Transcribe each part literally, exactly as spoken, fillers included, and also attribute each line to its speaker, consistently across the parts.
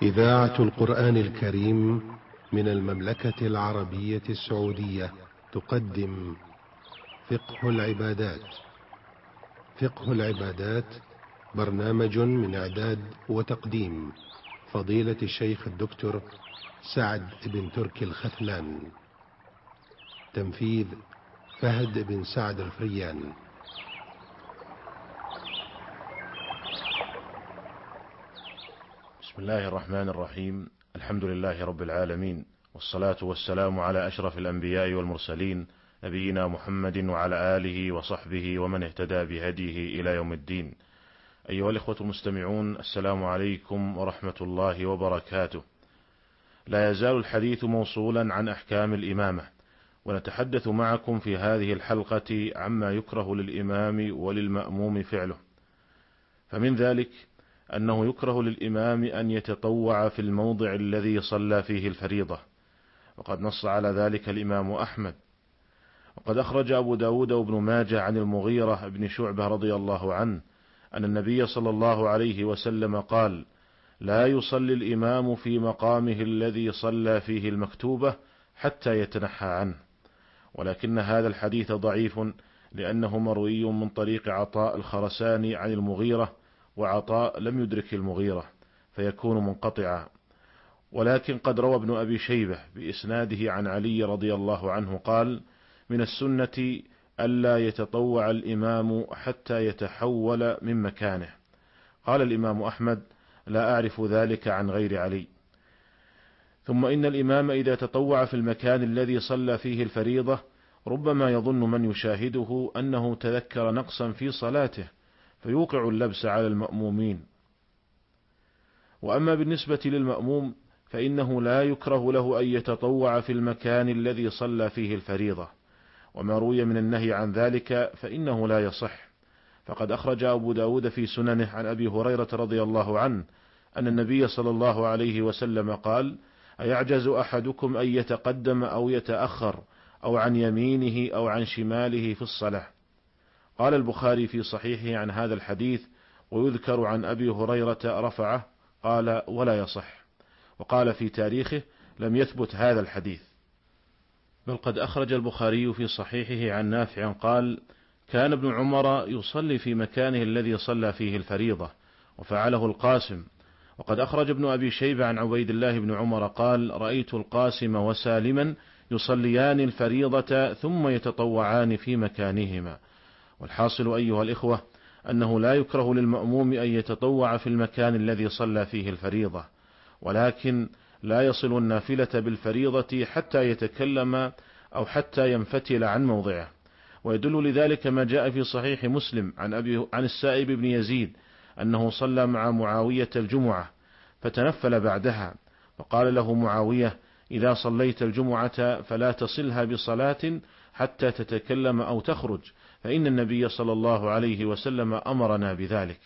Speaker 1: إذاعة القرآن الكريم من المملكة العربية السعودية تقدم فقه العبادات. فقه العبادات برنامج من إعداد وتقديم فضيلة الشيخ الدكتور سعد بن تركي الختلان. تنفيذ فهد بن سعد الفريان.
Speaker 2: بسم الله الرحمن الرحيم. الحمد لله رب العالمين، والصلاة والسلام على أشرف الأنبياء والمرسلين، نبينا محمد وعلى آله وصحبه ومن اهتدى بهديه إلى يوم الدين. أيها الإخوة المستمعون، السلام عليكم ورحمة الله وبركاته. لا يزال الحديث موصولا عن أحكام الإمامة، ونتحدث معكم في هذه الحلقة عما يكره للإمام وللمأموم فعله. فمن ذلك أنه يكره للإمام أن يتطوع في الموضع الذي صلى فيه الفريضة، وقد نص على ذلك الإمام أحمد. وقد أخرج أبو داود وابن ماجه عن المغيرة بن شعبة رضي الله عنه أن النبي صلى الله عليه وسلم قال: لا يصلي الإمام في مقامه الذي صلى فيه المكتوبة حتى يتنحى عنه. ولكن هذا الحديث ضعيف، لأنه مروي من طريق عطاء الخرساني عن المغيرة، وعطاء لم يدرك المغيرة فيكون منقطعا. ولكن قد روى ابن أبي شيبة بإسناده عن علي رضي الله عنه قال: من السنة ألا يتطوع الإمام حتى يتحول من مكانه. قال الإمام أحمد: لا أعرف ذلك عن غير علي. ثم إن الإمام إذا تطوع في المكان الذي صلى فيه الفريضة ربما يظن من يشاهده أنه تذكر نقصا في صلاته فيوقع اللبس على المأمومين. وأما بالنسبة للمأموم فإنه لا يكره له أن يتطوع في المكان الذي صلى فيه الفريضة، وما روي من النهي عن ذلك فإنه لا يصح. فقد أخرج أبو داود في سننه عن أبي هريرة رضي الله عنه أن النبي صلى الله عليه وسلم قال: أيعجز أحدكم أن يتقدم أو يتأخر أو عن يمينه أو عن شماله في الصلاة؟ قال البخاري في صحيحه عن هذا الحديث: ويذكر عن أبي هريرة رفعه، قال: ولا يصح. وقال في تاريخه: لم يثبت هذا الحديث. بل قد أخرج البخاري في صحيحه عن نافع قال: كان ابن عمر يصلي في مكانه الذي صلى فيه الفريضة، وفعله القاسم. وقد أخرج ابن أبي شيبة عن عبيد الله بن عمر قال: رأيت القاسم وسالما يصليان الفريضة ثم يتطوعان في مكانهما. والحاصل أيها الإخوة أنه لا يكره للمأموم أن يتطوع في المكان الذي صلى فيه الفريضة، ولكن لا يصل النافلة بالفريضة حتى يتكلم أو حتى ينفتل عن موضعه. ويدل لذلك ما جاء في صحيح مسلم عن, أبي عن السائب بن يزيد أنه صلى مع معاوية الجمعة فتنفل بعدها، فقال له معاوية: إذا صليت الجمعة فلا تصلها بصلاة حتى تتكلم أو تخرج، فإن النبي صلى الله عليه وسلم أمرنا بذلك.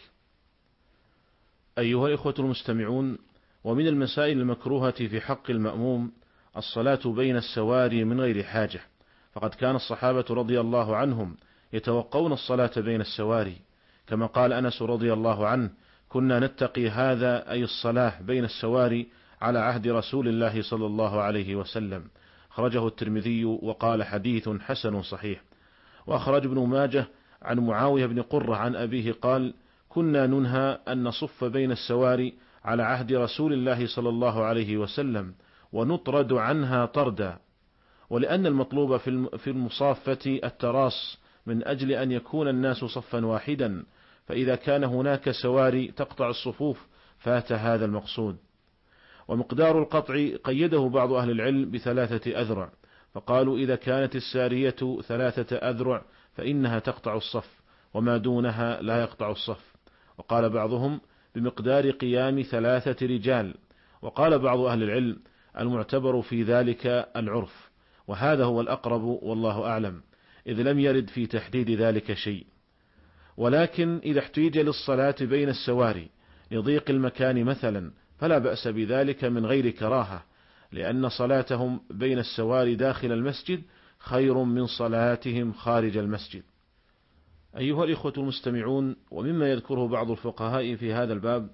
Speaker 2: أيها الإخوة المستمعون، ومن المسائل المكروهة في حق المأموم الصلاة بين السواري من غير حاجة، فقد كان الصحابة رضي الله عنهم يتوقون الصلاة بين السواري، كما قال أنس رضي الله عنه: كنا نتقي هذا، أي الصلاة بين السواري، على عهد رسول الله صلى الله عليه وسلم. أخرجه الترمذي وقال: حديث حسن صحيح. وأخرج ابن ماجه عن معاوية بن قرة عن أبيه قال: كنا ننهى أن نصف بين السواري على عهد رسول الله صلى الله عليه وسلم، ونطرد عنها طردا. ولأن المطلوب في المصافة التراص من أجل أن يكون الناس صفا واحدا، فإذا كان هناك سواري تقطع الصفوف فات هذا المقصود. ومقدار القطع قيده بعض أهل العلم بثلاثة أذرع، فقالوا إذا كانت السارية ثلاثة أذرع فإنها تقطع الصف، وما دونها لا يقطع الصف. وقال بعضهم بمقدار قيام ثلاثة رجال. وقال بعض أهل العلم المعتبر في ذلك العرف، وهذا هو الأقرب والله أعلم، إذ لم يرد في تحديد ذلك شيء. ولكن إذا احتيج للصلاة بين السواري لضيق المكان مثلا فلا بأس بذلك من غير كراهة، لأن صلاتهم بين السواري داخل المسجد خير من صلاتهم خارج المسجد. أيها الإخوة المستمعون، ومما يذكره بعض الفقهاء في هذا الباب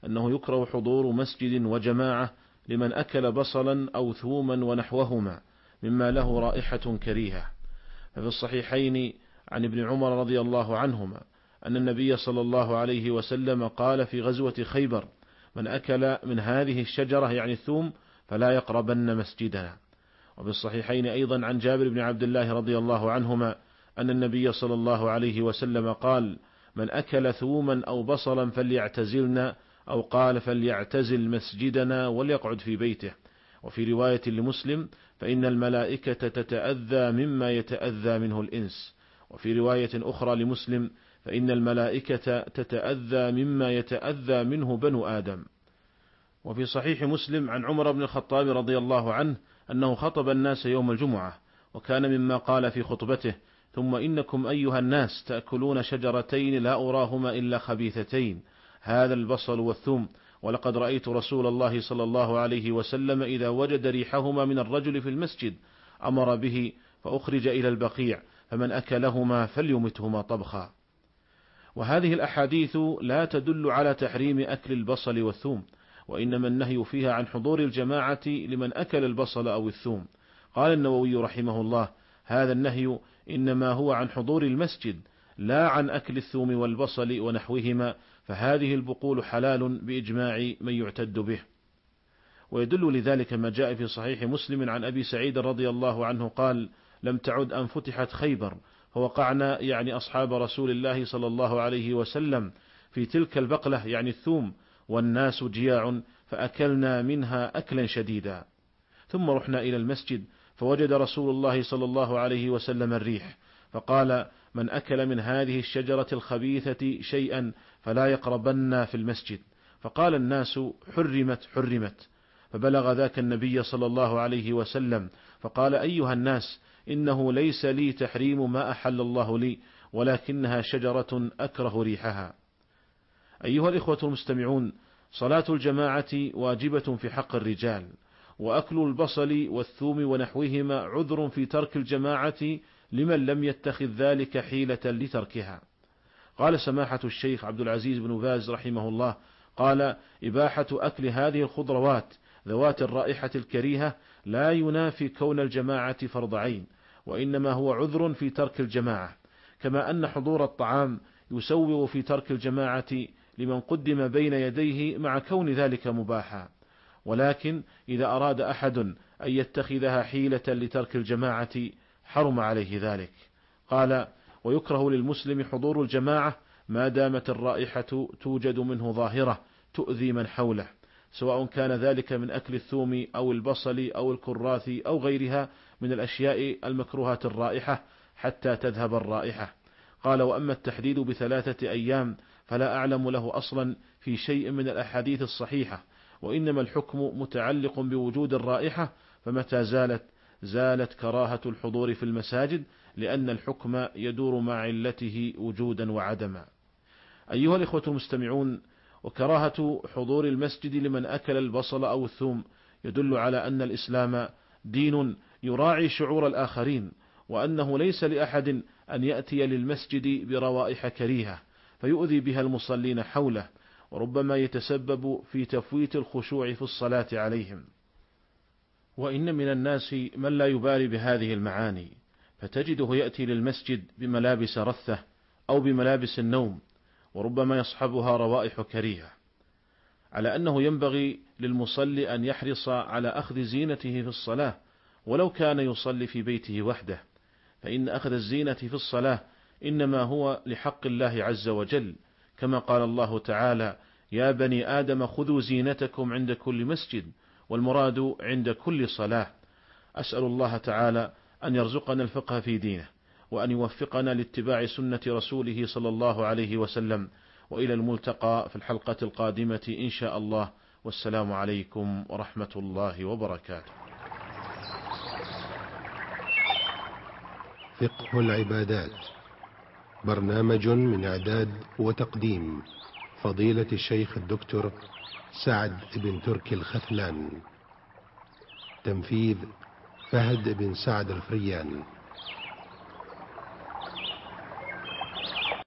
Speaker 3: أنه يكره حضور مسجد وجماعة لمن أكل بصلا أو ثوما ونحوهما مما له رائحة كريهة. ففي الصحيحين عن ابن عمر رضي الله عنهما أن النبي صلى الله عليه وسلم قال في غزوة خيبر: من أكل من هذه الشجرة يعني الثوم فلا يقربن مسجدنا. وفي الصحيحين أيضا عن جابر بن عبد الله رضي الله عنهما أن النبي صلى الله عليه وسلم قال: من أكل ثوما أو بصلا فليعتزلنا، أو قال: فليعتزل مسجدنا وليقعد في بيته. وفي رواية لمسلم: فإن الملائكة تتأذى مما يتأذى منه الإنس. وفي رواية أخرى لمسلم: فإن الملائكة تتأذى مما يتأذى منه بنو آدم. وفي صحيح مسلم عن عمر بن الخطاب رضي الله عنه أنه خطب الناس يوم الجمعة، وكان مما قال في خطبته: ثم إنكم أيها الناس تأكلون شجرتين لا أراهما إلا خبيثتين، هذا البصل والثوم، ولقد رأيت رسول الله صلى الله عليه وسلم إذا وجد ريحهما من الرجل في المسجد أمر به فأخرج إلى البقيع، فمن أكلهما فليمتهما طبخا. وهذه الأحاديث لا تدل على تحريم أكل البصل والثوم، وإنما النهي فيها عن حضور الجماعة لمن أكل البصل أو الثوم. قال النووي رحمه الله: هذا النهي إنما هو عن حضور المسجد لا عن أكل الثوم والبصل ونحوهما، فهذه البقول حلال بإجماع من يعتد به. ويدل لذلك ما جاء في صحيح مسلم عن أبي سعيد رضي الله عنه قال: لم تعد أن فتحت خيبر فوقعنا يعني أصحاب رسول الله صلى الله عليه وسلم في تلك البقلة يعني الثوم والناس جياع، فأكلنا منها أكلا شديدا. ثم رحنا إلى المسجد فوجد رسول الله صلى الله عليه وسلم الريح، فقال: من أكل من هذه الشجرة الخبيثة شيئا فلا يقربن في المسجد. فقال الناس: حرمت حرمت. فبلغ ذاك النبي صلى الله عليه وسلم فقال: أيها الناس، إنه ليس لي تحريم ما أحل الله لي، ولكنها شجرة أكره ريحها. أيها الإخوة المستمعون، صلاة الجماعة واجبة في حق الرجال، وأكل البصل والثوم ونحوهما عذر في ترك الجماعة لمن لم يتخذ ذلك حيلة لتركها. قال سماحة الشيخ عبد العزيز بن باز رحمه الله: قال: إباحة أكل هذه الخضروات ذوات الرائحة الكريهة لا ينافي كون الجماعة فرض عين، وإنما هو عذر في ترك الجماعة، كما أن حضور الطعام يسوغ في ترك الجماعة لمن قدم بين يديه مع كون ذلك مباحا. ولكن إذا أراد أحد أن يتخذها حيلة لترك الجماعة حرم عليه ذلك. قال: ويكره للمسلم حضور الجماعة ما دامت الرائحة توجد منه ظاهرة تؤذي من حوله، سواء كان ذلك من أكل الثوم أو البصل أو الكراث أو غيرها من الأشياء المكروهة الرائحة حتى تذهب الرائحة. قال: وأما التحديد بثلاثة أيام فلا أعلم له أصلا في شيء من الأحاديث الصحيحة، وإنما الحكم متعلق بوجود الرائحة، فمتى زالت زالت كراهة الحضور في المساجد، لأن الحكم يدور مع علته وجودا وعدما. أيها الإخوة المستمعون، وكراهة حضور المسجد لمن أكل البصل أو الثوم يدل على أن الإسلام دين يراعي شعور الآخرين، وأنه ليس لأحد أن يأتي للمسجد بروائح كريهة فيؤذي بها المصلين حوله، وربما يتسبب في تفويت الخشوع في الصلاة عليهم. وإن من الناس من لا يبالي بهذه المعاني، فتجده يأتي للمسجد بملابس رثة أو بملابس النوم، وربما يصحبها روائح كريهة، على أنه ينبغي للمصلي أن يحرص على أخذ زينته في الصلاة ولو كان يصلي في بيته وحده، فإن أخذ الزينة في الصلاة إنما هو لحق الله عز وجل، كما قال الله تعالى: يا بني آدم خذوا زينتكم عند كل مسجد، والمراد عند كل صلاة. أسأل الله تعالى أن يرزقنا الفقه في دينه، وأن يوفقنا لاتباع سنة رسوله صلى الله عليه وسلم. وإلى الملتقى في الحلقة القادمة إن شاء الله، والسلام عليكم ورحمة الله وبركاته.
Speaker 1: فقه العبادات، برنامج من إعداد وتقديم فضيلة الشيخ الدكتور سعد بن تركي الختلان، تنفيذ فهد بن سعد الفريان.